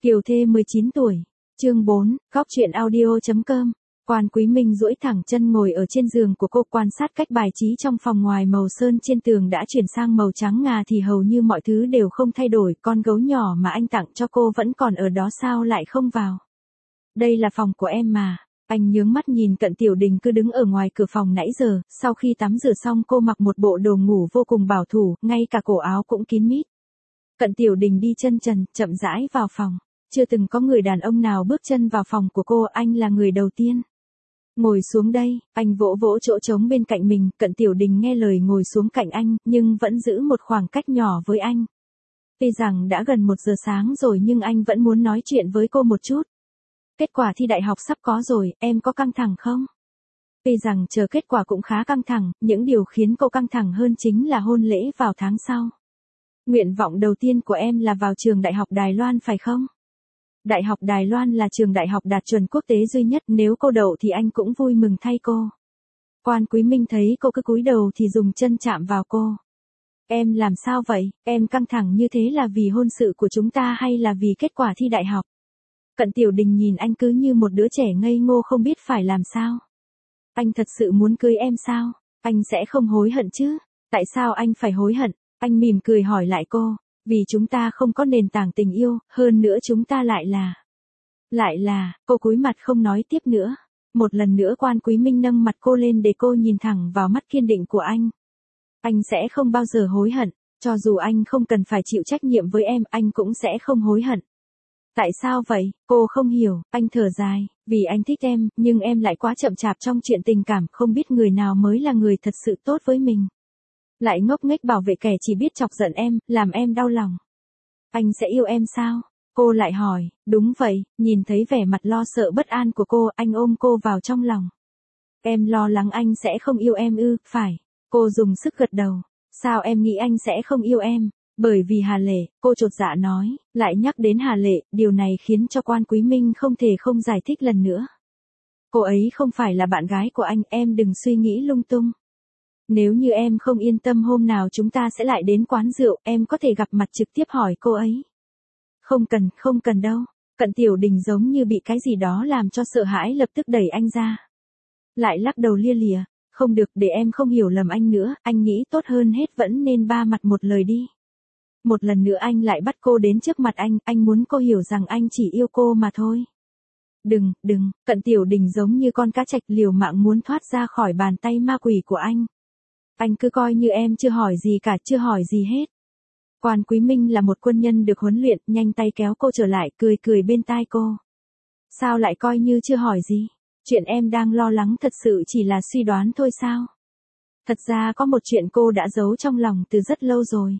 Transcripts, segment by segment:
Kiều Thê 19 tuổi. Chương 4, góc truyện audio.com. Quan Quý Minh duỗi thẳng chân ngồi ở trên giường của cô, quan sát cách bài trí trong phòng. Ngoài màu sơn trên tường đã chuyển sang màu trắng ngà thì hầu như mọi thứ đều không thay đổi. Con gấu nhỏ mà anh tặng cho cô vẫn còn ở đó, sao lại không vào? Đây là phòng của em mà. Anh nhướng mắt nhìn Cận Tiểu Đình cứ đứng ở ngoài cửa phòng nãy giờ. Sau khi tắm rửa xong cô mặc một bộ đồ ngủ vô cùng bảo thủ, ngay cả cổ áo cũng kín mít. Cận Tiểu Đình đi chân trần, chậm rãi vào phòng. Chưa từng có người đàn ông nào bước chân vào phòng của cô, anh là người đầu tiên. Ngồi xuống đây, anh vỗ vỗ chỗ trống bên cạnh mình. Cận Tiểu Đình nghe lời ngồi xuống cạnh anh, nhưng vẫn giữ một khoảng cách nhỏ với anh. Tuy rằng đã gần 1 giờ sáng rồi nhưng anh vẫn muốn nói chuyện với cô một chút. Kết quả thi đại học sắp có rồi, em có căng thẳng không? Tuy rằng chờ kết quả cũng khá căng thẳng, những điều khiến cô căng thẳng hơn chính là hôn lễ vào tháng sau. Nguyện vọng đầu tiên của em là vào trường Đại học Đài Loan phải không? Đại học Đài Loan là trường đại học đạt chuẩn quốc tế duy nhất, nếu cô đậu thì anh cũng vui mừng thay cô. Quan Quý Minh thấy cô cứ cúi đầu thì dùng chân chạm vào cô. Em làm sao vậy, em căng thẳng như thế là vì hôn sự của chúng ta hay là vì kết quả thi đại học? Cận Tiểu Đình nhìn anh cứ như một đứa trẻ ngây ngô không biết phải làm sao. Anh thật sự muốn cưới em sao? Anh sẽ không hối hận chứ? Tại sao anh phải hối hận? Anh mỉm cười hỏi lại cô. Vì chúng ta không có nền tảng tình yêu, hơn nữa chúng ta lại là, cô cúi mặt không nói tiếp nữa. Một lần nữa Quan Quý Minh nâng mặt cô lên để cô nhìn thẳng vào mắt kiên định của anh. Anh sẽ không bao giờ hối hận, cho dù anh không cần phải chịu trách nhiệm với em, anh cũng sẽ không hối hận. Tại sao vậy? Cô không hiểu. Anh thở dài. Vì anh thích em, nhưng em lại quá chậm chạp trong chuyện tình cảm, không biết người nào mới là người thật sự tốt với mình. Lại ngốc nghếch bảo vệ kẻ chỉ biết chọc giận em, làm em đau lòng. Anh sẽ yêu em sao? Cô lại hỏi. Đúng vậy. Nhìn thấy vẻ mặt lo sợ bất an của cô, anh ôm cô vào trong lòng. Em lo lắng anh sẽ không yêu em ư? Phải. Cô dùng sức gật đầu. Sao em nghĩ anh sẽ không yêu em? Bởi vì Hà Lệ, cô chột dạ nói. Lại nhắc đến Hà Lệ, điều này khiến cho Quan Quý Minh không thể không giải thích lần nữa. Cô ấy không phải là bạn gái của anh, em đừng suy nghĩ lung tung. Nếu như em không yên tâm hôm nào chúng ta sẽ lại đến quán rượu, em có thể gặp mặt trực tiếp hỏi cô ấy. Không cần đâu. Cận Tiểu Đình giống như bị cái gì đó làm cho sợ hãi, lập tức đẩy anh ra. Lại lắc đầu lia lịa. Không được, để em không hiểu lầm anh nữa, anh nghĩ tốt hơn hết vẫn nên ba mặt một lời đi. Một lần nữa anh lại bắt cô đến trước mặt anh muốn cô hiểu rằng anh chỉ yêu cô mà thôi. Đừng, Cận Tiểu Đình giống như con cá trạch liều mạng muốn thoát ra khỏi bàn tay ma quỷ của anh. Anh cứ coi như em chưa hỏi gì cả, chưa hỏi gì hết. Quan Quý Minh là một quân nhân được huấn luyện, nhanh tay kéo cô trở lại, cười bên tai cô. Sao lại coi như chưa hỏi gì? Chuyện em đang lo lắng thật sự chỉ là suy đoán thôi sao? Thật ra có một chuyện cô đã giấu trong lòng từ rất lâu rồi.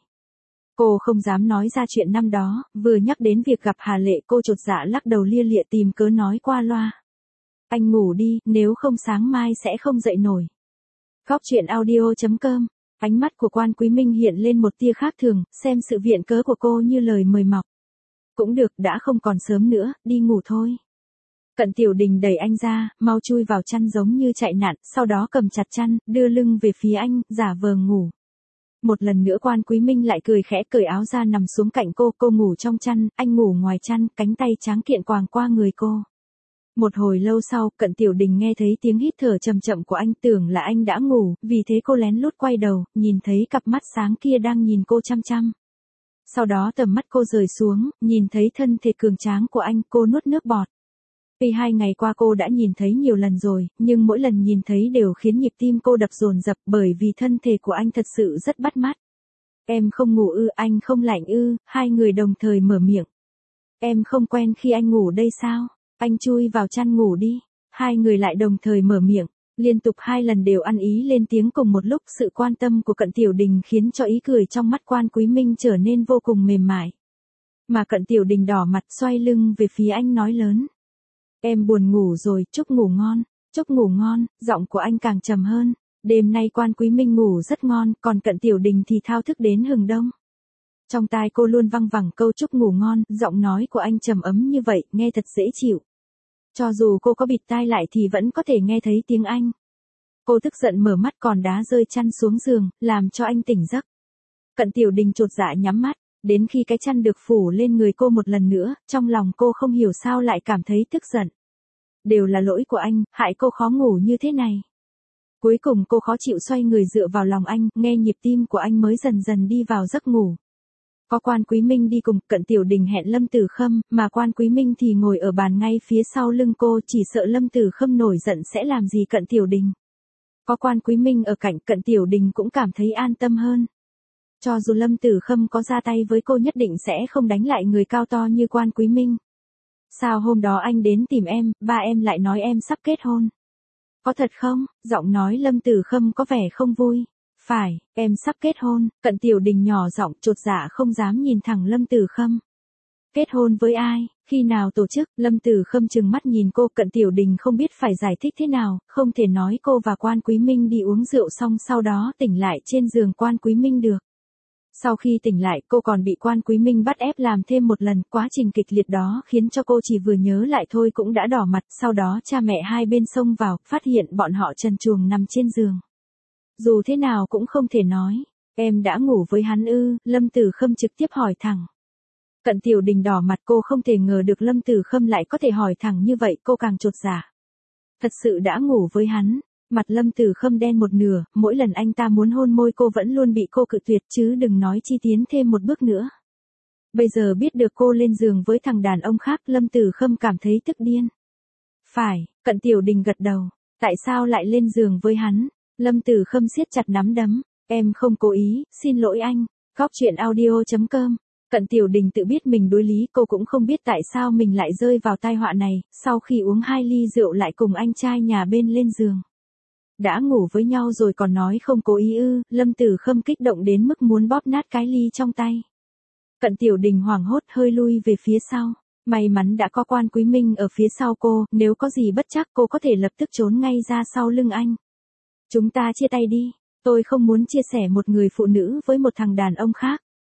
Cô không dám nói ra chuyện năm đó, vừa nhắc đến việc gặp Hà Lệ cô chột dạ lắc đầu lia lịa tìm cớ nói qua loa. Anh ngủ đi, nếu không sáng mai sẽ không dậy nổi. Góc truyện audio.com. Ánh mắt của Quan Quý Minh hiện lên một tia khác thường, xem sự viện cớ của cô như lời mời mọc. Cũng được, đã không còn sớm nữa, đi ngủ thôi. Cận Tiểu Đình đẩy anh ra, mau chui vào chăn giống như chạy nạn, sau đó cầm chặt chăn, đưa lưng về phía anh, giả vờ ngủ. Một lần nữa Quan Quý Minh lại cười khẽ cởi áo ra nằm xuống cạnh cô ngủ trong chăn, anh ngủ ngoài chăn, cánh tay tráng kiện quàng qua người cô. Một hồi lâu sau, Cận Tiểu Đình nghe thấy tiếng hít thở chậm chậm của anh, tưởng là anh đã ngủ, vì thế cô lén lút quay đầu, nhìn thấy cặp mắt sáng kia đang nhìn cô chăm chăm. Sau đó tầm mắt cô rời xuống, nhìn thấy thân thể cường tráng của anh, cô nuốt nước bọt. Vì 2 ngày qua cô đã nhìn thấy nhiều lần rồi, nhưng mỗi lần nhìn thấy đều khiến nhịp tim cô đập dồn dập, bởi vì thân thể của anh thật sự rất bắt mắt. Em không ngủ ư? Anh không lạnh ư? Hai người đồng thời mở miệng. Em không quen khi anh ngủ đây sao? Anh chui vào chăn ngủ đi. Hai người lại đồng thời mở miệng, liên tục 2 lần đều ăn ý lên tiếng cùng một lúc. Sự quan tâm của Cận Tiểu Đình khiến cho ý cười trong mắt Quan Quý Minh trở nên vô cùng mềm mại. Mà Cận Tiểu Đình đỏ mặt xoay lưng về phía anh nói lớn. Em buồn ngủ rồi, chúc ngủ ngon. Chúc ngủ ngon. Giọng của anh càng trầm hơn. Đêm nay Quan Quý Minh ngủ rất ngon, còn Cận Tiểu Đình thì thao thức đến hừng đông. Trong tai cô luôn văng vẳng câu chúc ngủ ngon, giọng nói của anh trầm ấm như vậy, nghe thật dễ chịu. Cho dù cô có bịt tai lại thì vẫn có thể nghe thấy tiếng anh. Cô tức giận mở mắt còn đá rơi chăn xuống giường, làm cho anh tỉnh giấc. Cận Tiểu Đình chột dạ nhắm mắt, Đến khi cái chăn được phủ lên người cô một lần nữa, trong lòng cô không hiểu sao lại cảm thấy tức giận. Đều là lỗi của anh, hại cô khó ngủ như thế này. Cuối cùng cô khó chịu xoay người dựa vào lòng anh, nghe nhịp tim của anh mới dần dần đi vào giấc ngủ. Có Quan Quý Minh đi cùng, Cận Tiểu Đình hẹn Lâm Tử Khâm, mà Quan Quý Minh thì ngồi ở bàn ngay phía sau lưng cô, chỉ sợ Lâm Tử Khâm nổi giận sẽ làm gì Cận Tiểu Đình. Có Quan Quý Minh ở cạnh, Cận Tiểu Đình cũng cảm thấy an tâm hơn. Cho dù Lâm Tử Khâm có ra tay với cô nhất định sẽ không đánh lại người cao to như Quan Quý Minh. Sao hôm đó anh đến tìm em, ba em lại nói em sắp kết hôn? Có thật không? Giọng nói Lâm Tử Khâm có vẻ không vui. Phải, em sắp kết hôn. Cận Tiểu Đình nhỏ giọng chột dạ không dám nhìn thẳng Lâm Tử Khâm. Kết hôn với ai? Khi nào tổ chức? Lâm Tử Khâm trừng mắt nhìn cô. Cận Tiểu Đình không biết phải giải thích thế nào, không thể nói cô và Quan Quý Minh đi uống rượu xong sau đó tỉnh lại trên giường Quan Quý Minh được. Sau khi tỉnh lại, cô còn bị Quan Quý Minh bắt ép làm thêm một lần, quá trình kịch liệt đó khiến cho cô chỉ vừa nhớ lại thôi cũng đã đỏ mặt, sau đó cha mẹ hai bên xông vào, phát hiện bọn họ trần truồng nằm trên giường. Dù thế nào cũng không thể nói, em đã ngủ với hắn ư? Lâm Tử Khâm trực tiếp hỏi thẳng. Cận Tiểu Đình đỏ mặt, cô không thể ngờ được Lâm Tử Khâm lại có thể hỏi thẳng như vậy, cô càng chột dạ. Thật sự đã ngủ với hắn. Mặt Lâm Tử Khâm đen một nửa, mỗi lần anh ta muốn hôn môi cô vẫn luôn bị cô cự tuyệt chứ đừng nói chi tiến thêm một bước nữa. Bây giờ biết được cô lên giường với thằng đàn ông khác, Lâm Tử Khâm cảm thấy tức điên. Phải, Cận Tiểu Đình gật đầu. Tại sao lại lên giường với hắn? Lâm Tử Khâm siết chặt nắm đấm. Em không cố ý, xin lỗi anh. Góc chuyện audio.com. Cận Tiểu Đình tự biết mình đối lý, cô cũng không biết tại sao mình lại rơi vào tai họa này, sau khi uống 2 ly rượu lại cùng anh trai nhà bên lên giường. Đã ngủ với nhau rồi còn nói không cố ý ư? Lâm Tử Khâm kích động đến mức muốn bóp nát cái ly trong tay. Cận Tiểu Đình hoảng hốt hơi lui về phía sau. May mắn đã có Quan Quý Minh ở phía sau cô, nếu có gì bất trắc cô có thể lập tức trốn ngay ra sau lưng anh. Chúng ta chia tay đi, tôi không muốn chia sẻ một người phụ nữ với một thằng đàn ông khác.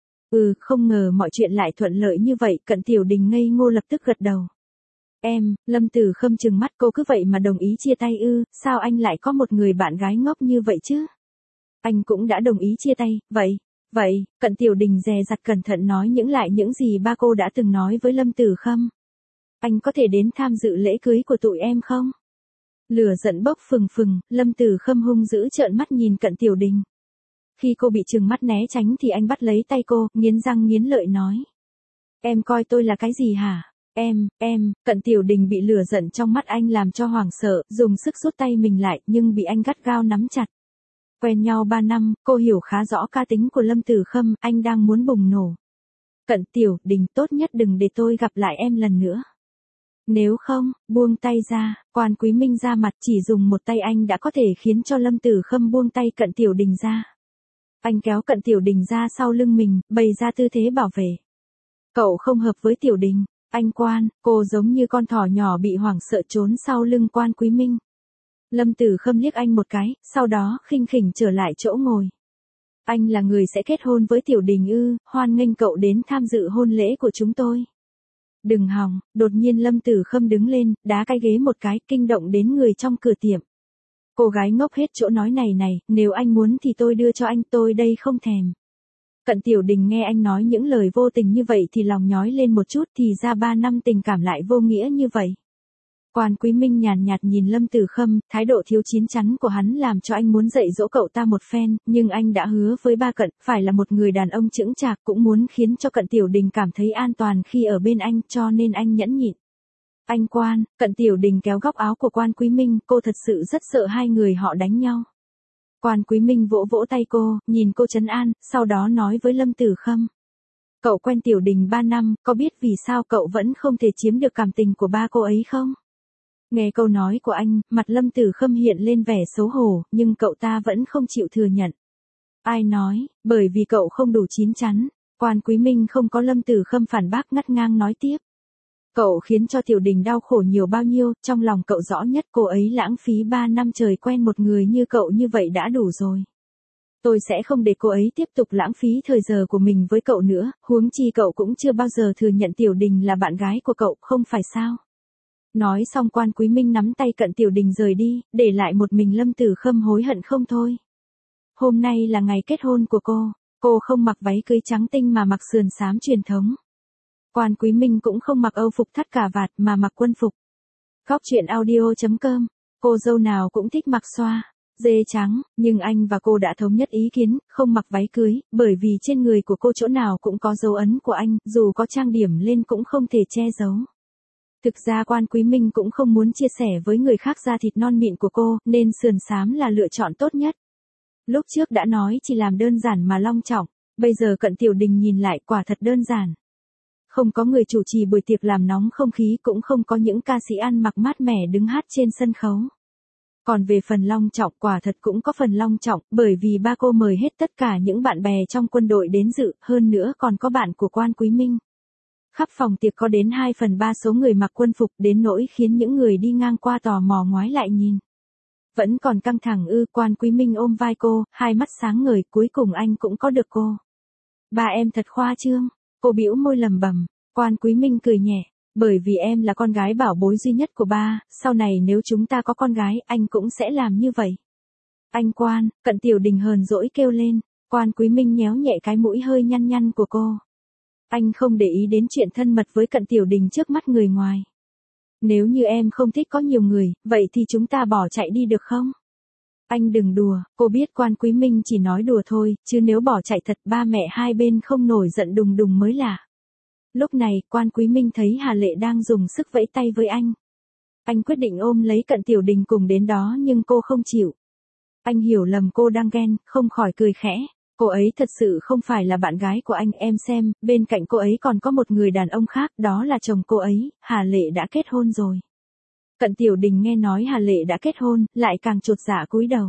Không ngờ mọi chuyện lại thuận lợi như vậy. Cận Tiểu Đình ngây ngô lập tức gật đầu. Lâm Tử Khâm trừng mắt, cô cứ vậy mà đồng ý chia tay ư? Sao anh lại có một người bạn gái ngốc như vậy chứ? Anh cũng đã đồng ý chia tay, vậy, Cận Tiểu Đình dè dặt cẩn thận nói những gì ba cô đã từng nói với Lâm Tử Khâm. Anh có thể đến tham dự lễ cưới của tụi em không? Lửa giận bốc phừng phừng, Lâm Tử Khâm hung dữ trợn mắt nhìn Cận Tiểu Đình. Khi cô bị trừng mắt né tránh thì anh bắt lấy tay cô, nghiến răng nghiến lợi nói. Em coi tôi là cái gì hả? Cận Tiểu Đình bị lửa giận trong mắt anh làm cho hoảng sợ, dùng sức rút tay mình lại, nhưng bị anh gắt gao nắm chặt. Quen nhau 3 năm, cô hiểu khá rõ cá tính của Lâm Tử Khâm, anh đang muốn bùng nổ. Cận Tiểu Đình, tốt nhất đừng để tôi gặp lại em lần nữa. Nếu không, buông tay ra. Quan Quý Minh ra mặt, chỉ dùng một tay anh đã có thể khiến cho Lâm Tử Khâm buông tay Cận Tiểu Đình ra. Anh kéo Cận Tiểu Đình ra sau lưng mình, bày ra tư thế bảo vệ. Cậu không hợp với Tiểu Đình. Anh Quan, cô giống như con thỏ nhỏ bị hoảng sợ trốn sau lưng Quan Quý Minh. Lâm Tử Khâm liếc anh một cái, sau đó khinh khỉnh trở lại chỗ ngồi. Anh là người sẽ kết hôn với Tiểu Đình ư? Hoan nghênh cậu đến tham dự hôn lễ của chúng tôi. Đừng hòng. Đột nhiên Lâm Tử Khâm đứng lên, đá cái ghế một cái, kinh động đến người trong cửa tiệm. Cô gái ngốc hết chỗ nói này, nếu anh muốn thì tôi đưa cho anh, tôi đây không thèm. Cận Tiểu Đình nghe anh nói những lời vô tình như vậy thì lòng nhói lên một chút, thì ra 3 năm tình cảm lại vô nghĩa như vậy. Quan Quý Minh nhàn nhạt nhìn Lâm Tử Khâm, thái độ thiếu chín chắn của hắn làm cho anh muốn dạy dỗ cậu ta một phen, nhưng anh đã hứa với ba Cận, phải là một người đàn ông chững chạc, cũng muốn khiến cho Cận Tiểu Đình cảm thấy an toàn khi ở bên anh, cho nên anh nhẫn nhịn. Anh Quan, Cận Tiểu Đình kéo góc áo của Quan Quý Minh, cô thật sự rất sợ hai người họ đánh nhau. Quan Quý Minh vỗ vỗ tay cô, nhìn cô trấn an, sau đó nói với Lâm Tử Khâm. Cậu quen Tiểu Đình 3 năm, có biết vì sao cậu vẫn không thể chiếm được cảm tình của ba cô ấy không? Nghe câu nói của anh, mặt Lâm Tử Khâm hiện lên vẻ xấu hổ, nhưng cậu ta vẫn không chịu thừa nhận. Ai nói, bởi vì cậu không đủ chín chắn. Quan Quý Minh không có Lâm Tử Khâm phản bác, ngắt ngang nói tiếp. Cậu khiến cho Tiểu Đình đau khổ nhiều bao nhiêu, trong lòng cậu rõ nhất, cô ấy lãng phí 3 năm trời quen một người như cậu như vậy đã đủ rồi. Tôi sẽ không để cô ấy tiếp tục lãng phí thời giờ của mình với cậu nữa, huống chi cậu cũng chưa bao giờ thừa nhận Tiểu Đình là bạn gái của cậu, không phải sao? Nói xong Quan Quý Minh nắm tay Cận Tiểu Đình rời đi, để lại một mình Lâm Tử Khâm hối hận không thôi. Hôm nay là ngày kết hôn của Cô không mặc váy cưới trắng tinh mà mặc sườn xám truyền thống. Quan Quý Minh cũng không mặc âu phục thắt cà vạt mà mặc quân phục. Góc chuyện audio.com. Cô dâu nào cũng thích mặc xoa, dê trắng, nhưng anh và cô đã thống nhất ý kiến, không mặc váy cưới, bởi vì trên người của cô chỗ nào cũng có dấu ấn của anh, dù có trang điểm lên cũng không thể che giấu. Thực ra Quan Quý Minh cũng không muốn chia sẻ với người khác da thịt non mịn của cô, nên sườn xám là lựa chọn tốt nhất. Lúc trước đã nói chỉ làm đơn giản mà long trọng, bây giờ Cận Tiểu Đình nhìn lại quả thật đơn giản. Không có người chủ trì buổi tiệc làm nóng không khí, cũng không có những ca sĩ ăn mặc mát mẻ đứng hát trên sân khấu. Còn về phần long trọng, quả thật cũng có phần long trọng, bởi vì ba cô mời hết tất cả những bạn bè trong quân đội đến dự, hơn nữa còn có bạn của Quan Quý Minh. Khắp phòng tiệc có đến 2/3 số người mặc quân phục, đến nỗi khiến những người đi ngang qua tò mò ngoái lại nhìn. Vẫn còn căng thẳng ư? Quan Quý Minh ôm vai cô, hai mắt sáng ngời, cuối cùng anh cũng có được cô. Ba em thật khoa trương, cô bĩu môi lẩm bẩm. Quan Quý Minh cười nhẹ, bởi vì em là con gái bảo bối duy nhất của ba, sau này nếu chúng ta có con gái, anh cũng sẽ làm như vậy. Anh Quan, Cận Tiểu Đình hờn dỗi kêu lên. Quan Quý Minh nhéo nhẹ cái mũi hơi nhăn nhăn của cô. Anh không để ý đến chuyện thân mật với Cận Tiểu Đình trước mắt người ngoài. Nếu như em không thích có nhiều người, vậy thì chúng ta bỏ chạy đi được không? Anh đừng đùa, cô biết Quan Quý Minh chỉ nói đùa thôi, chứ nếu bỏ chạy thật ba mẹ hai bên không nổi giận đùng đùng mới lạ. Lúc này, Quan Quý Minh thấy Hà Lệ đang dùng sức vẫy tay với anh. Anh quyết định ôm lấy Cận Tiểu Đình cùng đến đó nhưng cô không chịu. Anh hiểu lầm cô đang ghen, không khỏi cười khẽ. Cô ấy thật sự không phải là bạn gái của anh, em xem, bên cạnh cô ấy còn có một người đàn ông khác, đó là chồng cô ấy, Hà Lệ đã kết hôn rồi. Cận Tiểu Đình nghe nói Hà Lệ đã kết hôn, lại càng chột dạ cúi đầu.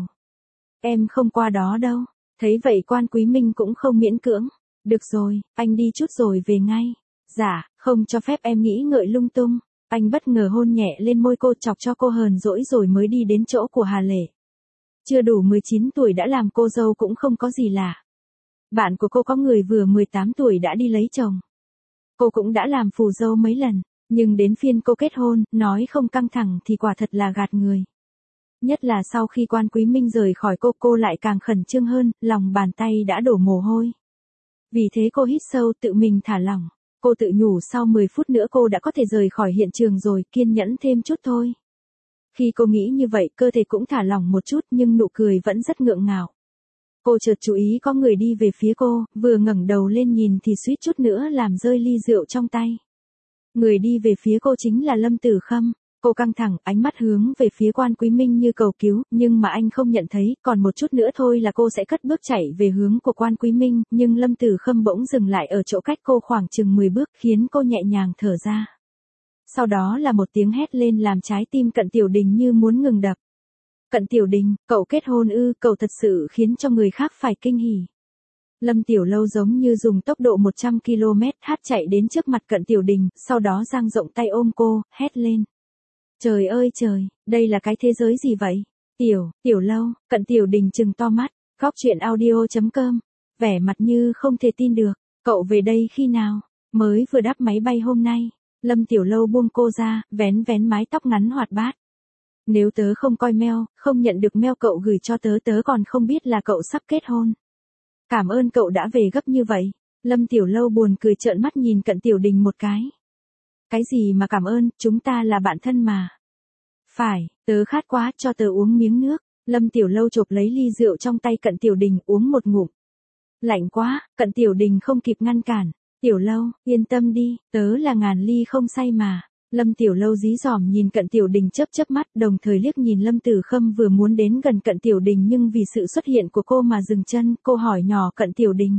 Em không qua đó đâu. Thấy vậy Quan Quý Minh cũng không miễn cưỡng. Được rồi, anh đi chút rồi về ngay. Dạ, không cho phép em nghĩ ngợi lung tung. Anh bất ngờ hôn nhẹ lên môi cô, chọc cho cô hờn dỗi rồi mới đi đến chỗ của Hà Lệ. Chưa đủ 19 tuổi đã làm cô dâu cũng không có gì lạ. Bạn của cô có người vừa 18 tuổi đã đi lấy chồng. Cô cũng đã làm phù dâu mấy lần, nhưng đến phiên cô kết hôn, nói không căng thẳng thì quả thật là gạt người. Nhất là sau khi Quan Quý Minh rời khỏi cô lại càng khẩn trương hơn, lòng bàn tay đã đổ mồ hôi. Vì thế cô hít sâu tự mình thả lỏng. Cô tự nhủ sau 10 phút nữa cô đã có thể rời khỏi hiện trường rồi, kiên nhẫn thêm chút thôi. Khi cô nghĩ như vậy, cơ thể cũng thả lỏng một chút nhưng nụ cười vẫn rất ngượng ngạo. Cô chợt chú ý có người đi về phía cô, vừa ngẩng đầu lên nhìn thì suýt chút nữa làm rơi ly rượu trong tay. Người đi về phía cô chính là Lâm Tử Khâm. Cô căng thẳng, ánh mắt hướng về phía Quan Quý Minh như cầu cứu, nhưng mà anh không nhận thấy, còn một chút nữa thôi là cô sẽ cất bước chạy về hướng của Quan Quý Minh, nhưng Lâm Tử Khâm bỗng dừng lại ở chỗ cách cô khoảng chừng 10 bước, khiến cô nhẹ nhàng thở ra. Sau đó là một tiếng hét lên làm trái tim Cận Tiểu Đình như muốn ngừng đập. Cận Tiểu Đình, cậu kết hôn ư? Cậu thật sự khiến cho người khác phải kinh hỉ. Lâm Tiểu Lâu giống như dùng tốc độ 100 km/h chạy đến trước mặt Cận Tiểu Đình, sau đó dang rộng tay ôm cô, hét lên. Trời ơi trời, đây là cái thế giới gì vậy? Tiểu Lâu, Cận Tiểu Đình trừng to mắt. Góc chuyện audio.com. Vẻ mặt như không thể tin được. Cậu về đây khi nào? Mới vừa đáp máy bay hôm nay. Lâm Tiểu Lâu buông cô ra, vén mái tóc ngắn hoạt bát. Nếu tớ không coi mail, không nhận được mail cậu gửi cho tớ, tớ còn không biết là cậu sắp kết hôn. Cảm ơn cậu đã về gấp như vậy. Lâm Tiểu Lâu buồn cười trợn mắt nhìn Cận Tiểu Đình một cái. Cái gì mà cảm ơn, chúng ta là bạn thân mà. Phải, tớ khát quá, cho tớ uống miếng nước. Lâm Tiểu Lâu chộp lấy ly rượu trong tay Cận Tiểu Đình uống một ngụm. Lạnh quá, Cận Tiểu Đình không kịp ngăn cản. Tiểu Lâu, yên tâm đi, tớ là ngàn ly không say mà. Lâm Tiểu Lâu dí dỏm nhìn Cận Tiểu Đình chớp mắt, đồng thời liếc nhìn Lâm Tử Khâm vừa muốn đến gần Cận Tiểu Đình nhưng vì sự xuất hiện của cô mà dừng chân, cô hỏi nhỏ Cận Tiểu Đình.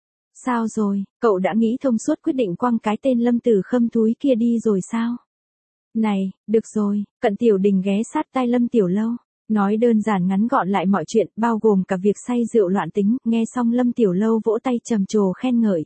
Sao rồi, cậu đã nghĩ thông suốt quyết định quăng cái tên Lâm Tử Khâm thúi kia đi rồi sao? Này, được rồi, Cận Tiểu Đình ghé sát tai Lâm Tiểu Lâu. Nói đơn giản ngắn gọn lại mọi chuyện, bao gồm cả việc say rượu loạn tính, nghe xong Lâm Tiểu Lâu vỗ tay trầm trồ khen ngợi.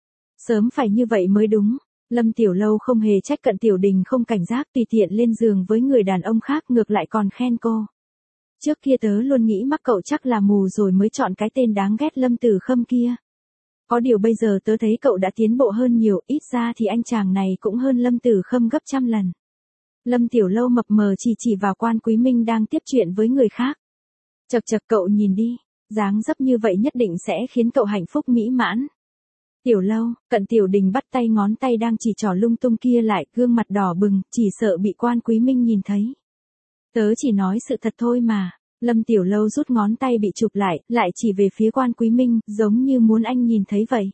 Sớm phải như vậy mới đúng. Lâm Tiểu Lâu không hề trách Cận Tiểu Đình không cảnh giác tùy tiện lên giường với người đàn ông khác, ngược lại còn khen cô. Trước kia tớ luôn nghĩ mắc cậu chắc là mù rồi mới chọn cái tên đáng ghét Lâm Tử Khâm kia. Có điều bây giờ tớ thấy cậu đã tiến bộ hơn nhiều, ít ra thì anh chàng này cũng hơn Lâm Tử Khâm gấp trăm lần. Lâm Tiểu Lâu mập mờ chỉ vào Quan Quý Minh đang tiếp chuyện với người khác. Chậc cậu nhìn đi, dáng dấp như vậy nhất định sẽ khiến cậu hạnh phúc mỹ mãn. Tiểu Lâu, Cận Tiểu Đình bắt tay ngón tay đang chỉ trỏ lung tung kia lại, gương mặt đỏ bừng, chỉ sợ bị Quan Quý Minh nhìn thấy. Tớ chỉ nói sự thật thôi mà. Lâm Tiểu Lâu rút ngón tay bị chụp lại chỉ về phía Quan Quý Minh, giống như muốn anh nhìn thấy vậy.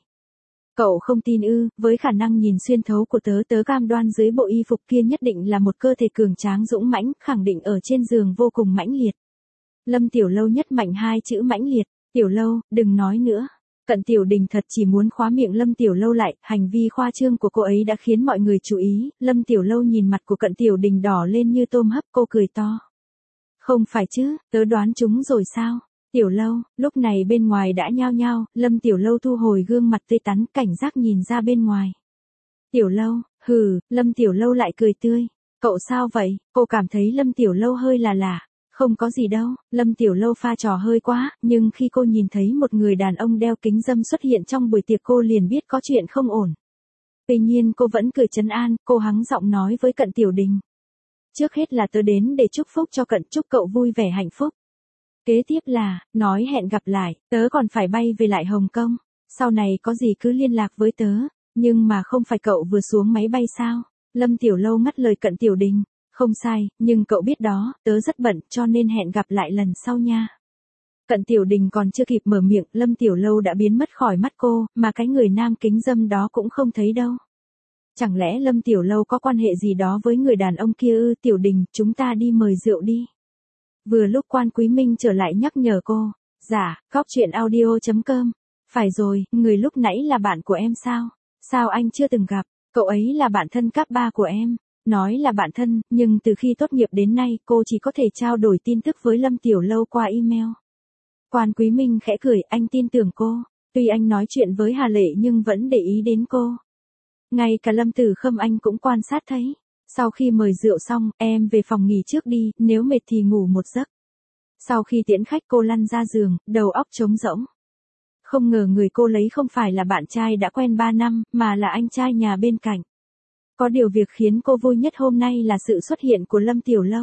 Cậu không tin ư? Với khả năng nhìn xuyên thấu của tớ cam đoan dưới bộ y phục kia nhất định là một cơ thể cường tráng dũng mãnh, khẳng định ở trên giường vô cùng mãnh liệt. Lâm Tiểu Lâu nhất mạnh hai chữ mãnh liệt. Tiểu Lâu, đừng nói nữa. Cận Tiểu Đình thật chỉ muốn khóa miệng Lâm Tiểu Lâu lại, hành vi khoa trương của cô ấy đã khiến mọi người chú ý. Lâm Tiểu Lâu nhìn mặt của Cận Tiểu Đình đỏ lên như tôm hấp, cô cười to. Không phải chứ, tớ đoán chúng rồi sao? Tiểu Lâu, lúc này bên ngoài đã nhao nhao, Lâm Tiểu Lâu thu hồi gương mặt tươi tắn, cảnh giác nhìn ra bên ngoài. Tiểu Lâu, hừ, Lâm Tiểu Lâu lại cười tươi. Cậu sao vậy? Cô cảm thấy Lâm Tiểu Lâu hơi là lạ. Không có gì đâu, Lâm Tiểu Lâu pha trò hơi quá, nhưng khi cô nhìn thấy một người đàn ông đeo kính râm xuất hiện trong buổi tiệc cô liền biết có chuyện không ổn. Tuy nhiên cô vẫn cười trấn an, cô hắng giọng nói với Cận Tiểu Đình. Trước hết là tớ đến để chúc phúc cho Cận, chúc cậu vui vẻ hạnh phúc. Kế tiếp là, nói hẹn gặp lại, tớ còn phải bay về lại Hồng Kông. Sau này có gì cứ liên lạc với tớ, nhưng mà không phải cậu vừa xuống máy bay sao? Lâm Tiểu Lâu ngắt lời Cận Tiểu Đình. Không sai, nhưng cậu biết đó, tớ rất bận cho nên hẹn gặp lại lần sau nha. Cận Tiểu Đình còn chưa kịp mở miệng, Lâm Tiểu Lâu đã biến mất khỏi mắt cô, mà cái người nam kính râm đó cũng không thấy đâu. Chẳng lẽ Lâm Tiểu Lâu có quan hệ gì đó với người đàn ông kia ư? Tiểu Đình, chúng ta đi mời rượu đi. Vừa lúc Quan Quý Minh trở lại nhắc nhở cô. Dạ, góc chuyện audio.com. Phải rồi, người lúc nãy là bạn của em sao? Sao anh chưa từng gặp? Cậu ấy là bạn thân cấp 3 của em. Nói là bạn thân, nhưng từ khi tốt nghiệp đến nay cô chỉ có thể trao đổi tin tức với Lâm Tiểu Lâu qua email. Quan Quý Minh khẽ cười, anh tin tưởng cô. Tuy anh nói chuyện với Hà Lệ nhưng vẫn để ý đến cô. Ngay cả Lâm Tử Khâm anh cũng quan sát thấy. Sau khi mời rượu xong, em về phòng nghỉ trước đi, nếu mệt thì ngủ một giấc. Sau khi tiễn khách cô lăn ra giường, đầu óc trống rỗng. Không ngờ người cô lấy không phải là bạn trai đã quen 3 năm, mà là anh trai nhà bên cạnh. Có điều việc khiến cô vui nhất hôm nay là sự xuất hiện của Lâm Tiểu Lâu.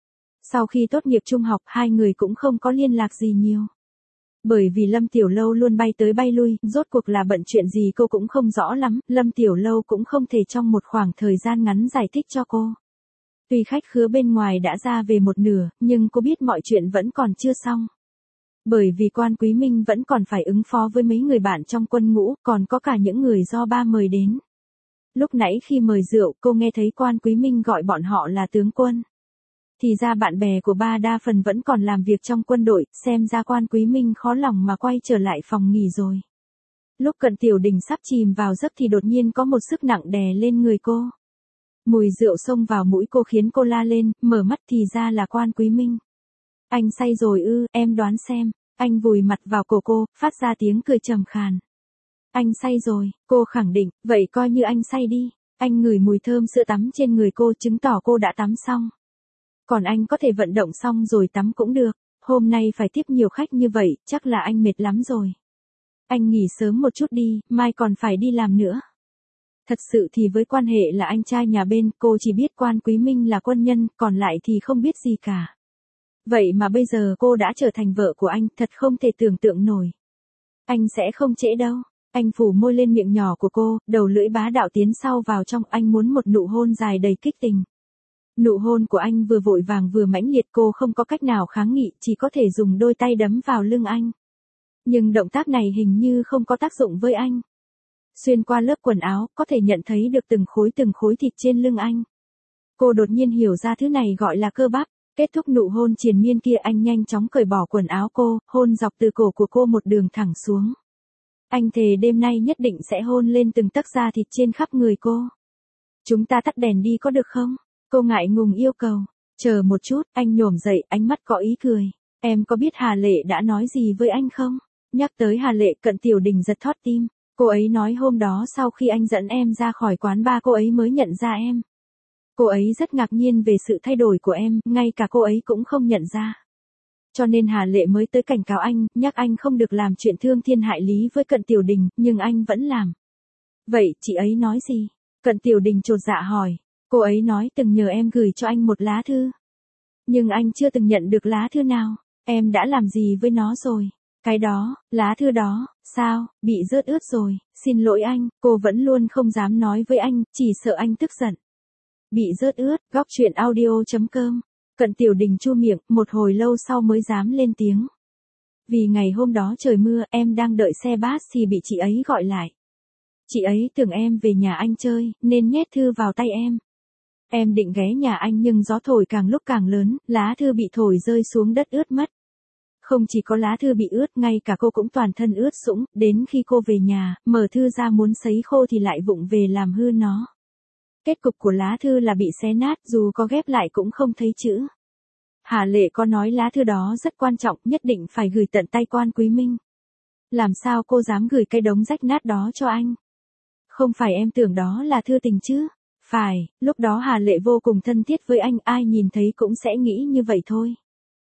Sau khi tốt nghiệp trung học, hai người cũng không có liên lạc gì nhiều. Bởi vì Lâm Tiểu Lâu luôn bay tới bay lui, rốt cuộc là bận chuyện gì cô cũng không rõ lắm, Lâm Tiểu Lâu cũng không thể trong một khoảng thời gian ngắn giải thích cho cô. Tuy khách khứa bên ngoài đã ra về một nửa, nhưng cô biết mọi chuyện vẫn còn chưa xong. Bởi vì Quan Quý Minh vẫn còn phải ứng phó với mấy người bạn trong quân ngũ, còn có cả những người do ba mời đến. Lúc nãy khi mời rượu, cô nghe thấy Quan Quý Minh gọi bọn họ là tướng quân. Thì ra bạn bè của ba đa phần vẫn còn làm việc trong quân đội, xem ra Quan Quý Minh khó lòng mà quay trở lại phòng nghỉ rồi. Lúc Cận Tiểu Đình sắp chìm vào giấc thì đột nhiên có một sức nặng đè lên người cô. Mùi rượu xông vào mũi cô khiến cô la lên, mở mắt thì ra là Quan Quý Minh. Anh say rồi ư, em đoán xem. Anh vùi mặt vào cổ cô, phát ra tiếng cười trầm khàn. Anh say rồi, cô khẳng định, vậy coi như anh say đi. Anh ngửi mùi thơm sữa tắm trên người cô chứng tỏ cô đã tắm xong. Còn anh có thể vận động xong rồi tắm cũng được. Hôm nay phải tiếp nhiều khách như vậy, chắc là anh mệt lắm rồi. Anh nghỉ sớm một chút đi, mai còn phải đi làm nữa. Thật sự thì với quan hệ là anh trai nhà bên, cô chỉ biết Quan Quý Minh là quân nhân, còn lại thì không biết gì cả. Vậy mà bây giờ cô đã trở thành vợ của anh, thật không thể tưởng tượng nổi. Anh sẽ không trễ đâu. Anh phủ môi lên miệng nhỏ của cô, đầu lưỡi bá đạo tiến sau vào trong, anh muốn một nụ hôn dài đầy kích tình. Nụ hôn của anh vừa vội vàng vừa mãnh liệt, cô không có cách nào kháng nghị, chỉ có thể dùng đôi tay đấm vào lưng anh. Nhưng động tác này hình như không có tác dụng với anh. Xuyên qua lớp quần áo, có thể nhận thấy được từng khối thịt trên lưng anh. Cô đột nhiên hiểu ra thứ này gọi là cơ bắp. Kết thúc nụ hôn triền miên kia, anh nhanh chóng cởi bỏ quần áo cô, hôn dọc từ cổ của cô một đường thẳng xuống. Anh thề đêm nay nhất định sẽ hôn lên từng tấc da thịt trên khắp người cô. Chúng ta tắt đèn đi có được không? Cô ngại ngùng yêu cầu. Chờ một chút, anh nhổm dậy, ánh mắt có ý cười. Em có biết Hà Lệ đã nói gì với anh không? Nhắc tới Hà Lệ, Cận Tiểu Đình giật thót tim. Cô ấy nói hôm đó sau khi anh dẫn em ra khỏi quán bar cô ấy mới nhận ra em. Cô ấy rất ngạc nhiên về sự thay đổi của em, ngay cả cô ấy cũng không nhận ra. Cho nên Hà Lệ mới tới cảnh cáo anh, nhắc anh không được làm chuyện thương thiên hại lý với Cận Tiểu Đình, nhưng anh vẫn làm. Vậy, chị ấy nói gì? Cận Tiểu Đình chột dạ hỏi. Cô ấy nói từng nhờ em gửi cho anh một lá thư. Nhưng anh chưa từng nhận được lá thư nào. Em đã làm gì với nó rồi? Cái đó, lá thư đó, sao, bị rớt ướt rồi, xin lỗi anh, cô vẫn luôn không dám nói với anh, chỉ sợ anh tức giận. Bị rớt ướt, góc chuyện audio.com. Cận Tiểu Đình chu miệng, một hồi lâu sau mới dám lên tiếng. Vì ngày hôm đó trời mưa, em đang đợi xe bus thì bị chị ấy gọi lại. Chị ấy tưởng em về nhà anh chơi, nên nhét thư vào tay em. Em định ghé nhà anh nhưng gió thổi càng lúc càng lớn, lá thư bị thổi rơi xuống đất ướt mất. Không chỉ có lá thư bị ướt, ngay cả cô cũng toàn thân ướt sũng, đến khi cô về nhà, mở thư ra muốn sấy khô thì lại vụng về làm hư nó. Kết cục của lá thư là bị xé nát, dù có ghép lại cũng không thấy chữ. Hà Lệ có nói lá thư đó rất quan trọng, nhất định phải gửi tận tay Quan Quý Minh. Làm sao cô dám gửi cái đống rách nát đó cho anh? Không phải em tưởng đó là thư tình chứ? Phải, lúc đó Hà Lệ vô cùng thân thiết với anh, ai nhìn thấy cũng sẽ nghĩ như vậy thôi.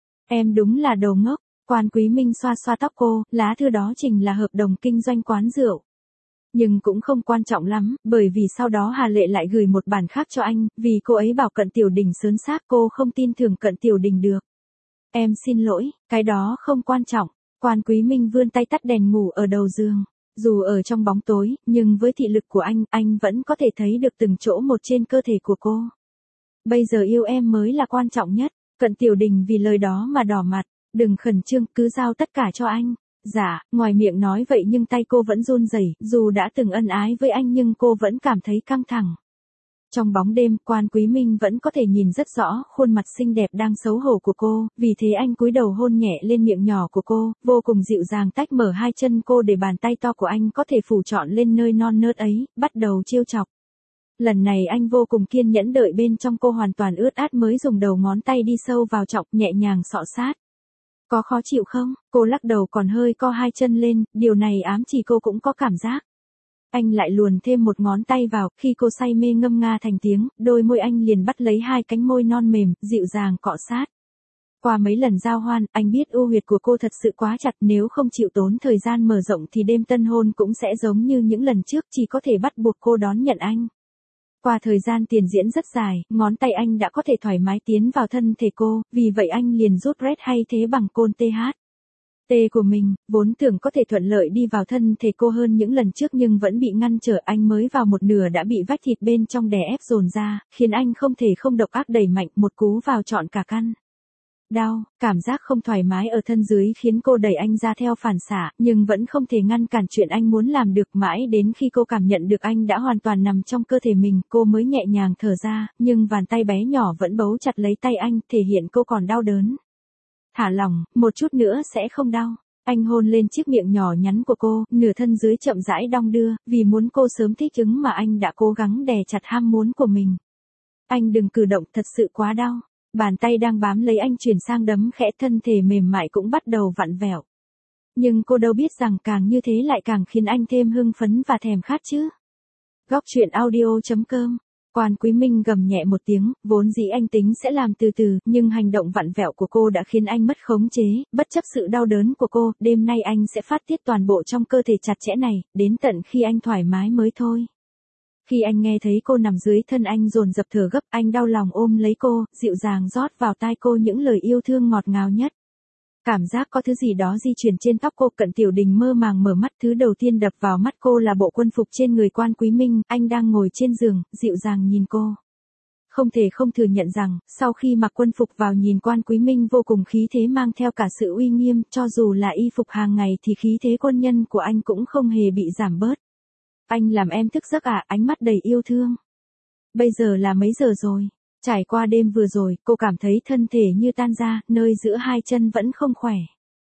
Em đúng là đồ ngốc. Quan Quý Minh xoa xoa tóc cô, lá thư đó trình là hợp đồng kinh doanh quán rượu. Nhưng cũng không quan trọng lắm, bởi vì sau đó Hà Lệ lại gửi một bản khác cho anh, vì cô ấy bảo Cận Tiểu Đình sớn xác, cô không tin tưởng Cận Tiểu Đình được. Em xin lỗi, cái đó không quan trọng. Quan Quý Minh vươn tay tắt đèn ngủ ở đầu giường. Dù ở trong bóng tối, nhưng với thị lực của anh vẫn có thể thấy được từng chỗ một trên cơ thể của cô. Bây giờ yêu em mới là quan trọng nhất. Cận Tiểu Đình vì lời đó mà đỏ mặt. Đừng khẩn trương, cứ giao tất cả cho anh. Dạ, ngoài miệng nói vậy nhưng tay cô vẫn run rẩy, dù đã từng ân ái với anh nhưng cô vẫn cảm thấy căng thẳng. Trong bóng đêm, Quan Quý Minh vẫn có thể nhìn rất rõ khuôn mặt xinh đẹp đang xấu hổ của cô, vì thế anh cúi đầu hôn nhẹ lên miệng nhỏ của cô, vô cùng dịu dàng tách mở hai chân cô để bàn tay to của anh có thể phủ trọn lên nơi non nớt ấy, bắt đầu trêu chọc. Lần này anh vô cùng kiên nhẫn đợi bên trong cô hoàn toàn ướt át mới dùng đầu ngón tay đi sâu vào chọc, nhẹ nhàng cọ sát. Có khó chịu không? Cô lắc đầu còn hơi co hai chân lên, điều này ám chỉ cô cũng có cảm giác. Anh lại luồn thêm một ngón tay vào, khi cô say mê ngâm nga thành tiếng, đôi môi anh liền bắt lấy hai cánh môi non mềm, dịu dàng cọ sát. Qua mấy lần giao hoan, anh biết ưu huyệt của cô thật sự quá chặt, nếu không chịu tốn thời gian mở rộng thì đêm tân hôn cũng sẽ giống như những lần trước, chỉ có thể bắt buộc cô đón nhận anh. Qua thời gian tiền diễn rất dài, ngón tay anh đã có thể thoải mái tiến vào thân thể cô, vì vậy anh liền rút Red hay thế bằng côn TH. T của mình, vốn tưởng có thể thuận lợi đi vào thân thể cô hơn những lần trước nhưng vẫn bị ngăn trở, anh mới vào một nửa đã bị vách thịt bên trong đè ép dồn ra, khiến anh không thể không độc ác đẩy mạnh một cú vào trọn cả căn. Đau, cảm giác không thoải mái ở thân dưới khiến cô đẩy anh ra theo phản xạ, nhưng vẫn không thể ngăn cản chuyện anh muốn làm được, mãi đến khi cô cảm nhận được anh đã hoàn toàn nằm trong cơ thể mình, cô mới nhẹ nhàng thở ra, nhưng bàn tay bé nhỏ vẫn bấu chặt lấy tay anh, thể hiện cô còn đau đớn. Thả lỏng, một chút nữa sẽ không đau. Anh hôn lên chiếc miệng nhỏ nhắn của cô, nửa thân dưới chậm rãi đong đưa, vì muốn cô sớm thích ứng mà anh đã cố gắng đè chặt ham muốn của mình. Anh đừng cử động, thật sự quá đau. Bàn tay đang bám lấy anh chuyển sang đấm khẽ, thân thể mềm mại cũng bắt đầu vặn vẹo. Nhưng cô đâu biết rằng càng như thế lại càng khiến anh thêm hưng phấn và thèm khát chứ. Góc chuyện audio.com. Quan Quý Minh gầm nhẹ một tiếng, vốn dĩ anh tính sẽ làm từ từ, nhưng hành động vặn vẹo của cô đã khiến anh mất khống chế, bất chấp sự đau đớn của cô, đêm nay anh sẽ phát tiết toàn bộ trong cơ thể chặt chẽ này, đến tận khi anh thoải mái mới thôi. Khi anh nghe thấy cô nằm dưới thân anh dồn dập thở gấp, anh đau lòng ôm lấy cô, dịu dàng rót vào tai cô những lời yêu thương ngọt ngào nhất. Cảm giác có thứ gì đó di chuyển trên tóc cô. Cận Tiểu Đình mơ màng mở mắt, thứ đầu tiên đập vào mắt cô là bộ quân phục trên người Quan Quý Minh, anh đang ngồi trên giường, dịu dàng nhìn cô. Không thể không thừa nhận rằng, sau khi mặc quân phục vào nhìn Quan Quý Minh vô cùng khí thế, mang theo cả sự uy nghiêm, cho dù là y phục hàng ngày thì khí thế quân nhân của anh cũng không hề bị giảm bớt. Anh làm em thức giấc à? Ánh mắt đầy yêu thương. Bây giờ là mấy giờ rồi? Trải qua đêm vừa rồi, cô cảm thấy thân thể như tan ra, nơi giữa hai chân vẫn không khỏe.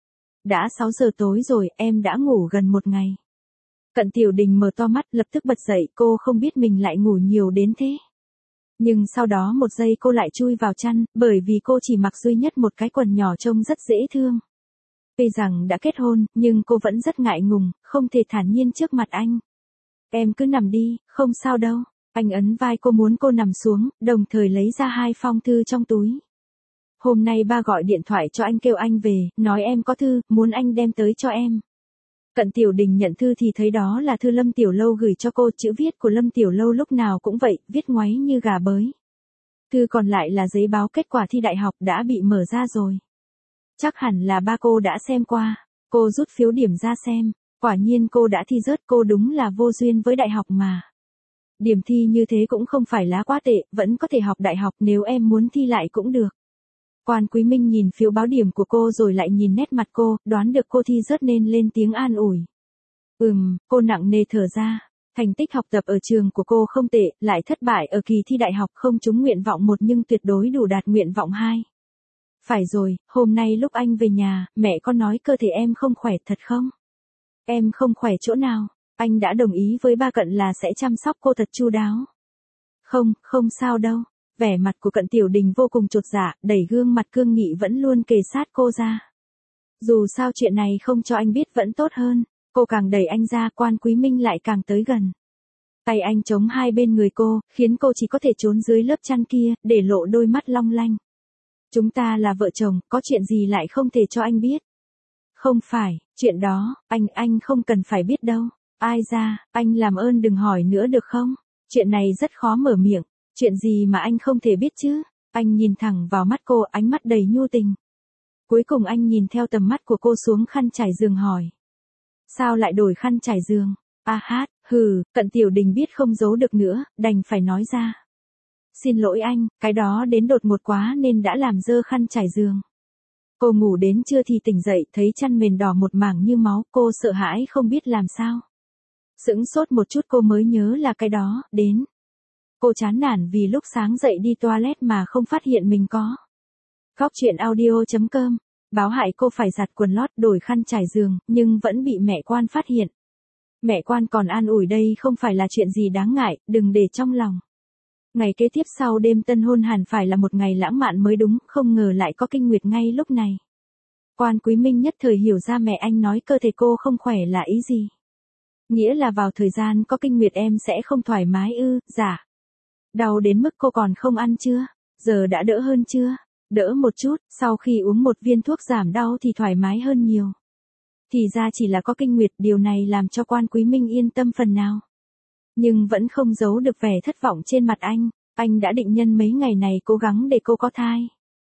Đã 6 giờ tối rồi, em đã ngủ gần một ngày. Cận Tiểu Đình mở to mắt, lập tức bật dậy, cô không biết mình lại ngủ nhiều đến thế. Nhưng sau đó một giây cô lại chui vào chăn, bởi vì cô chỉ mặc duy nhất một cái quần nhỏ trông rất dễ thương. Tuy rằng đã kết hôn, nhưng cô vẫn rất ngại ngùng, không thể thản nhiên trước mặt anh. Em cứ nằm đi, không sao đâu. Anh ấn vai cô muốn cô nằm xuống, đồng thời lấy ra 2 phong thư trong túi. Hôm nay ba gọi điện thoại cho anh kêu anh về, nói em có thư, muốn anh đem tới cho em. Cận Tiểu Đình nhận thư thì thấy đó là thư Lâm Tiểu Lâu gửi cho cô, chữ viết của Lâm Tiểu Lâu lúc nào cũng vậy, viết ngoáy như gà bới. Thư còn lại là giấy báo kết quả thi đại học đã bị mở ra rồi. Chắc hẳn là ba cô đã xem qua. Cô rút phiếu điểm ra xem. Quả nhiên cô đã thi rớt, cô đúng là vô duyên với đại học mà. Điểm thi như thế cũng không phải là quá tệ, vẫn có thể học đại học, nếu em muốn thi lại cũng được. Quan Quý Minh nhìn phiếu báo điểm của cô rồi lại nhìn nét mặt cô, đoán được cô thi rớt nên lên tiếng an ủi. Cô nặng nề thở ra. Thành tích học tập ở trường của cô không tệ, lại thất bại ở kỳ thi đại học, không trúng nguyện vọng 1 nhưng tuyệt đối đủ đạt nguyện vọng 2. Phải rồi, hôm nay lúc anh về nhà, mẹ con nói cơ thể em không khỏe thật không? Em không khỏe chỗ nào? Anh đã đồng ý với ba Cận là sẽ chăm sóc cô thật chu đáo. Không sao đâu. Vẻ mặt của Cận Tiểu Đình vô cùng chột dạ, đẩy gương mặt cương nghị vẫn luôn kề sát cô ra. Dù sao chuyện này không cho anh biết vẫn tốt hơn. Cô càng đẩy anh ra, Quan Quý Minh lại càng tới gần. Tay anh chống hai bên người cô, khiến cô chỉ có thể trốn dưới lớp chăn kia, để lộ đôi mắt long lanh. Chúng ta là vợ chồng, có chuyện gì lại không thể cho anh biết. Không phải, chuyện đó, anh không cần phải biết đâu. Ai ra, anh làm ơn đừng hỏi nữa được không? Chuyện này rất khó mở miệng. Chuyện gì mà anh không thể biết chứ? Anh nhìn thẳng vào mắt cô, ánh mắt đầy nhu tình. Cuối cùng anh nhìn theo tầm mắt của cô xuống khăn trải giường hỏi. Sao lại đổi khăn trải giường? Cận Tiểu Đình biết không giấu được nữa, đành phải nói ra. Xin lỗi anh, cái đó đến đột ngột quá nên đã làm dơ khăn trải giường. Cô ngủ đến trưa thì tỉnh dậy, thấy chăn mền đỏ một mảng như máu, cô sợ hãi không biết làm sao. Sững sốt một chút cô mới nhớ là cái đó, đến. Cô chán nản vì lúc sáng dậy đi toilet mà không phát hiện mình có. Góc chuyện audio.com, báo hại cô phải giặt quần lót đổi khăn trải giường, nhưng vẫn bị mẹ Quan phát hiện. Mẹ Quan còn an ủi đây không phải là chuyện gì đáng ngại, đừng để trong lòng. Ngày kế tiếp sau đêm tân hôn hẳn phải là một ngày lãng mạn mới đúng, không ngờ lại có kinh nguyệt ngay lúc này. Quan Quý Minh nhất thời hiểu ra mẹ anh nói cơ thể cô không khỏe là ý gì. Nghĩa là vào thời gian có kinh nguyệt em sẽ không thoải mái ư? Dạ. Đau đến mức cô còn không ăn chưa? Giờ đã đỡ hơn chưa? Đỡ một chút, sau khi uống một viên thuốc giảm đau thì thoải mái hơn nhiều. Thì ra chỉ là có kinh nguyệt, điều này làm cho Quan Quý Minh yên tâm phần nào. Nhưng vẫn không giấu được vẻ thất vọng trên mặt anh đã định nhân mấy ngày này cố gắng để cô có thai.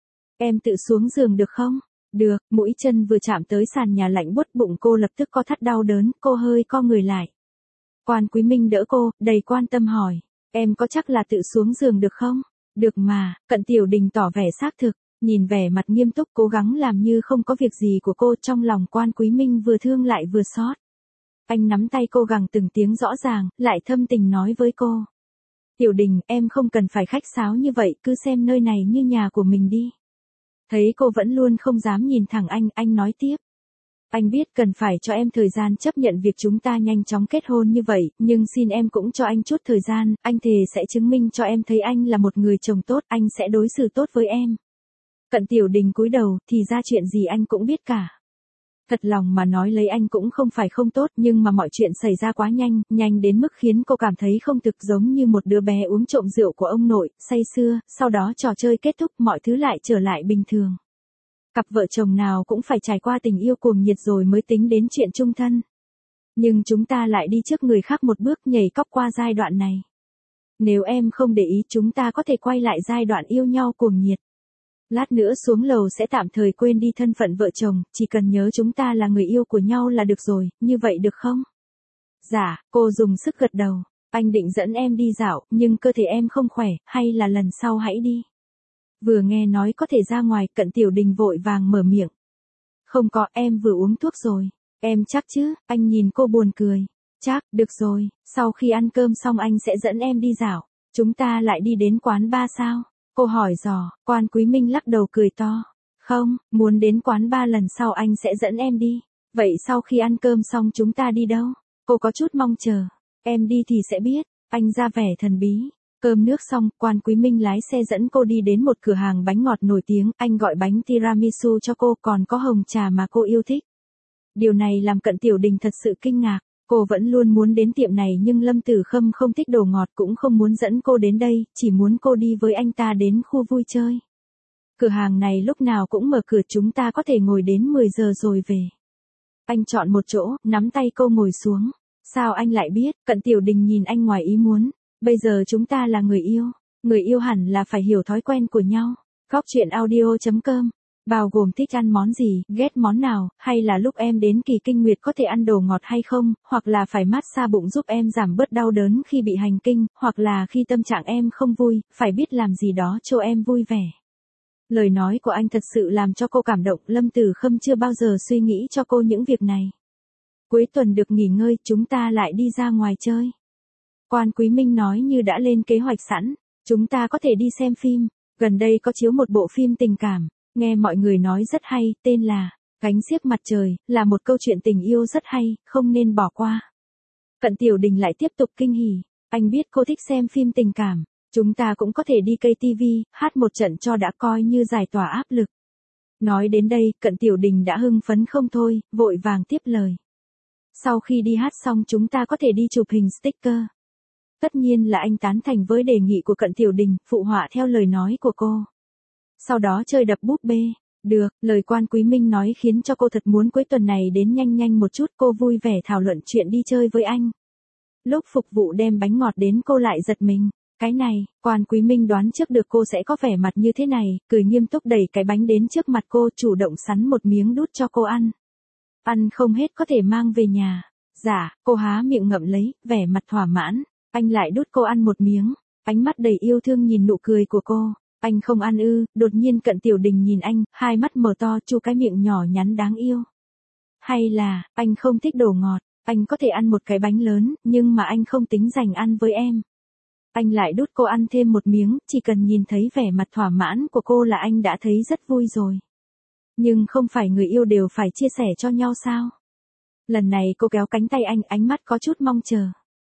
Em tự xuống giường được không? Được, mũi chân vừa chạm tới sàn nhà lạnh buốt bụng cô lập tức co thắt đau đớn, cô hơi co người lại. Quan Quý Minh đỡ cô, đầy quan tâm hỏi, em có chắc là tự xuống giường được không? Được mà, Cận Tiểu Đình tỏ vẻ xác thực, nhìn vẻ mặt nghiêm túc cố gắng làm như không có việc gì của cô, trong lòng Quan Quý Minh vừa thương lại vừa xót. Anh nắm tay cô gằn từng tiếng rõ ràng, lại thâm tình nói với cô. Tiểu Đình, em không cần phải khách sáo như vậy, cứ xem nơi này như nhà của mình đi. Thấy cô vẫn luôn không dám nhìn thẳng anh nói tiếp. Anh biết cần phải cho em thời gian chấp nhận việc chúng ta nhanh chóng kết hôn như vậy, nhưng xin em cũng cho anh chút thời gian, anh thề sẽ chứng minh cho em thấy anh là một người chồng tốt, anh sẽ đối xử tốt với em. Cận Tiểu Đình cúi đầu, thì ra chuyện gì anh cũng biết cả. Thật lòng mà nói lấy anh cũng không phải không tốt, nhưng mà mọi chuyện xảy ra quá nhanh đến mức khiến cô cảm thấy không thực, giống như một đứa bé uống trộm rượu của ông nội, say sưa, sau đó trò chơi kết thúc mọi thứ lại trở lại bình thường. Cặp vợ chồng nào cũng phải trải qua tình yêu cuồng nhiệt rồi mới tính đến chuyện chung thân. Nhưng chúng ta lại đi trước người khác một bước, nhảy cóc qua giai đoạn này. Nếu em không để ý chúng ta có thể quay lại giai đoạn yêu nhau cuồng nhiệt. Lát nữa xuống lầu sẽ tạm thời quên đi thân phận vợ chồng, chỉ cần nhớ chúng ta là người yêu của nhau là được rồi, như vậy được không? Dạ, cô dùng sức gật đầu. Anh định dẫn em đi dạo, nhưng cơ thể em không khỏe, hay là lần sau hãy đi. Vừa nghe nói có thể ra ngoài, Cận Tiểu Đình vội vàng mở miệng. Không có, em vừa uống thuốc rồi. Em chắc chứ? Anh nhìn cô buồn cười. Chắc, được rồi, sau khi ăn cơm xong anh sẽ dẫn em đi dạo. Chúng ta lại đi đến quán bar sao? Cô hỏi dò. Quan Quý Minh lắc đầu cười to. Không, muốn đến quán bar lần sau anh sẽ dẫn em đi. Vậy sau khi ăn cơm xong chúng ta đi đâu? Cô có chút mong chờ. Em đi thì sẽ biết. Anh ra vẻ thần bí. Cơm nước xong, Quan Quý Minh lái xe dẫn cô đi đến một cửa hàng bánh ngọt nổi tiếng, anh gọi bánh tiramisu cho cô, còn có hồng trà mà cô yêu thích. Điều này làm Cận Tiểu Đình thật sự kinh ngạc, cô vẫn luôn muốn đến tiệm này nhưng Lâm Tử Khâm không thích đồ ngọt cũng không muốn dẫn cô đến đây, chỉ muốn cô đi với anh ta đến khu vui chơi. Cửa hàng này lúc nào cũng mở cửa, chúng ta có thể ngồi đến 10 giờ rồi về. Anh chọn một chỗ, nắm tay cô ngồi xuống. Sao anh lại biết? Cận Tiểu Đình nhìn anh ngoài ý muốn. Bây giờ chúng ta là người yêu hẳn là phải hiểu thói quen của nhau. Góc chuyện audio.com Bao gồm thích ăn món gì, ghét món nào, hay là lúc em đến kỳ kinh nguyệt có thể ăn đồ ngọt hay không, hoặc là phải massage bụng giúp em giảm bớt đau đớn khi bị hành kinh, hoặc là khi tâm trạng em không vui, phải biết làm gì đó cho em vui vẻ. Lời nói của anh thật sự làm cho cô cảm động, Lâm Tử Khâm chưa bao giờ suy nghĩ cho cô những việc này. Cuối tuần được nghỉ ngơi, chúng ta lại đi ra ngoài chơi. Quan Quý Minh nói như đã lên kế hoạch sẵn, chúng ta có thể đi xem phim, gần đây có chiếu một bộ phim tình cảm, nghe mọi người nói rất hay, tên là Gánh xiếc mặt trời, là một câu chuyện tình yêu rất hay, không nên bỏ qua. Cận Tiểu Đình lại tiếp tục kinh hỉ, anh biết cô thích xem phim tình cảm, chúng ta cũng có thể đi KTV, hát một trận cho đã coi như giải tỏa áp lực. Nói đến đây, Cận Tiểu Đình đã hưng phấn không thôi, vội vàng tiếp lời. Sau khi đi hát xong chúng ta có thể đi chụp hình sticker. Tất nhiên là anh tán thành với đề nghị của Cận Tiểu Đình, phụ họa theo lời nói của cô. Sau đó chơi đập búp bê. Được, lời Quan Quý Minh nói khiến cho cô thật muốn cuối tuần này đến nhanh nhanh một chút, cô vui vẻ thảo luận chuyện đi chơi với anh. Lúc phục vụ đem bánh ngọt đến cô lại giật mình. Cái này, Quan Quý Minh đoán trước được cô sẽ có vẻ mặt như thế này, cười nghiêm túc đẩy cái bánh đến trước mặt cô, chủ động sắn một miếng đút cho cô ăn. Ăn không hết có thể mang về nhà. Dạ, cô há miệng ngậm lấy, vẻ mặt thỏa mãn. Anh lại đút cô ăn một miếng, ánh mắt đầy yêu thương nhìn nụ cười của cô. Anh không ăn ư? Đột nhiên Cận Tiểu Đình nhìn anh, hai mắt mở to, chu cái miệng nhỏ nhắn đáng yêu. Hay là, anh không thích đồ ngọt, anh có thể ăn một cái bánh lớn, nhưng mà anh không tính dành ăn với em. Anh lại đút cô ăn thêm một miếng, chỉ cần nhìn thấy vẻ mặt thỏa mãn của cô là anh đã thấy rất vui rồi. Nhưng không phải người yêu đều phải chia sẻ cho nhau sao? Lần này cô kéo cánh tay anh, ánh mắt có chút mong chờ.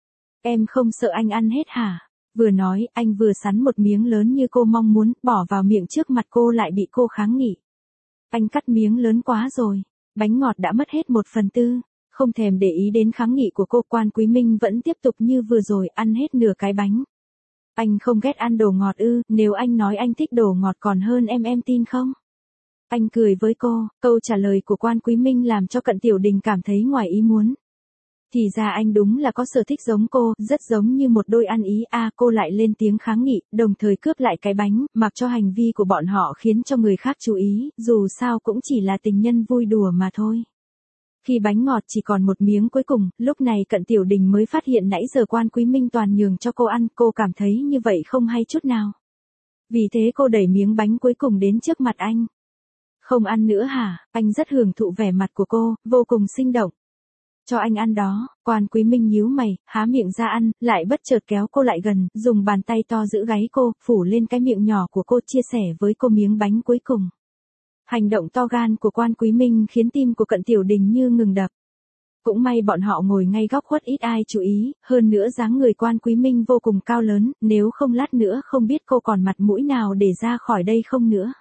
Em không sợ anh ăn hết hả? Vừa nói, anh vừa sắn một miếng lớn như cô mong muốn, bỏ vào miệng trước mặt cô lại bị cô kháng nghị. Anh cắt miếng lớn quá rồi, bánh ngọt đã mất hết 1/4, không thèm để ý đến kháng nghị của cô. Quan Quý Minh vẫn tiếp tục như vừa rồi, ăn hết nửa cái bánh. Anh không ghét ăn đồ ngọt ư? Nếu anh nói anh thích đồ ngọt còn hơn em tin không? Anh cười với cô, câu trả lời của Quan Quý Minh làm cho Cận Tiểu Đình cảm thấy ngoài ý muốn. Thì ra anh đúng là có sở thích giống cô, rất giống như một đôi ăn ý. Cô lại lên tiếng kháng nghị, đồng thời cướp lại cái bánh, mặc cho hành vi của bọn họ khiến cho người khác chú ý, dù sao cũng chỉ là tình nhân vui đùa mà thôi. Khi bánh ngọt chỉ còn một miếng cuối cùng, lúc này Cận Tiểu Đình mới phát hiện nãy giờ Quan Quý Minh toàn nhường cho cô ăn, cô cảm thấy như vậy không hay chút nào. Vì thế cô đẩy miếng bánh cuối cùng đến trước mặt anh. Không ăn nữa hả? Anh rất hưởng thụ vẻ mặt của cô, vô cùng sinh động. Cho anh ăn đó. Quan Quý Minh nhíu mày, há miệng ra ăn, lại bất chợt kéo cô lại gần, dùng bàn tay to giữ gáy cô, phủ lên cái miệng nhỏ của cô, chia sẻ với cô miếng bánh cuối cùng. Hành động to gan của Quan Quý Minh khiến tim của Cận Tiểu Đình như ngừng đập. Cũng may bọn họ ngồi ngay góc khuất ít ai chú ý, hơn nữa dáng người Quan Quý Minh vô cùng cao lớn, nếu không lát nữa không biết cô còn mặt mũi nào để ra khỏi đây không nữa.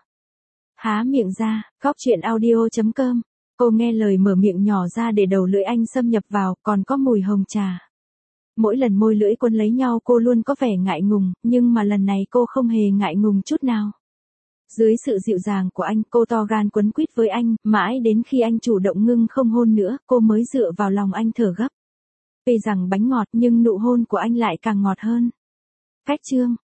Há miệng ra, góc chuyện audio.com. Cô nghe lời mở miệng nhỏ ra để đầu lưỡi anh xâm nhập vào, còn có mùi hồng trà. Mỗi lần môi lưỡi quấn lấy nhau cô luôn có vẻ ngại ngùng, nhưng mà lần này cô không hề ngại ngùng chút nào. Dưới sự dịu dàng của anh, cô to gan quấn quýt với anh, mãi đến khi anh chủ động ngưng không hôn nữa, cô mới dựa vào lòng anh thở gấp. Tuy rằng bánh ngọt nhưng nụ hôn của anh lại càng ngọt hơn. Cách chương